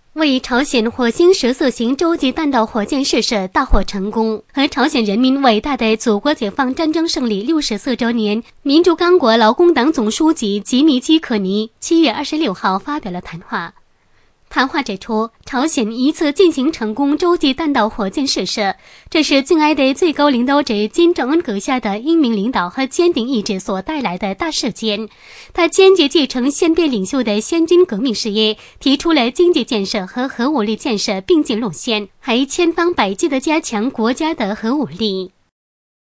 为朝鲜火星10色型洲际弹道火箭试射大获成功和朝鲜人民伟大的祖国解放战争胜利64周年，民主刚果劳工党总书记吉米基可尼7月26号发表了谈话。谈话指出，朝鲜一次进行成功洲际弹道火箭试射，这是敬爱的最高领导者金正恩阁下的英明领导和坚定意志所带来的大事件。他坚决继承先辈领袖的先进革命事业，提出了经济建设和核武力建设并进路线，还千方百计地加强国家的核武力。